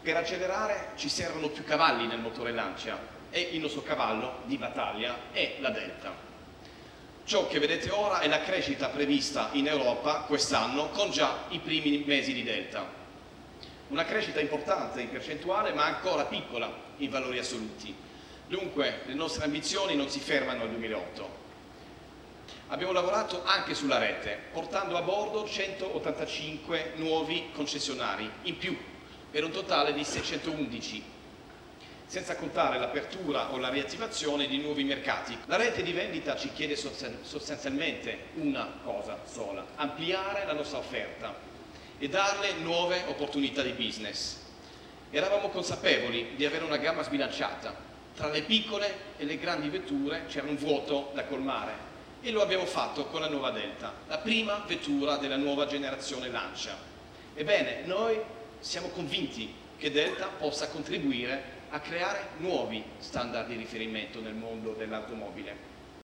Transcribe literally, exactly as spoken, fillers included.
Per accelerare ci servono più cavalli nel motore Lancia e il nostro cavallo di battaglia è la Delta. Ciò che vedete ora è la crescita prevista in Europa quest'anno con già i primi mesi di Delta. Una crescita importante in percentuale ma ancora piccola in valori assoluti. Dunque le nostre ambizioni non si fermano al duemilaotto. Abbiamo lavorato anche sulla rete, portando a bordo centottantacinque nuovi concessionari in più, per un totale di seicentoundici, senza contare l'apertura o la riattivazione di nuovi mercati. La rete di vendita ci chiede sostanzialmente una cosa sola: ampliare la nostra offerta e darle nuove opportunità di business. Eravamo consapevoli di avere una gamma sbilanciata. Tra le piccole e le grandi vetture c'era un vuoto da colmare e lo abbiamo fatto con la nuova Delta, la prima vettura della nuova generazione Lancia. Ebbene, noi siamo convinti che Delta possa contribuire a creare nuovi standard di riferimento nel mondo dell'automobile.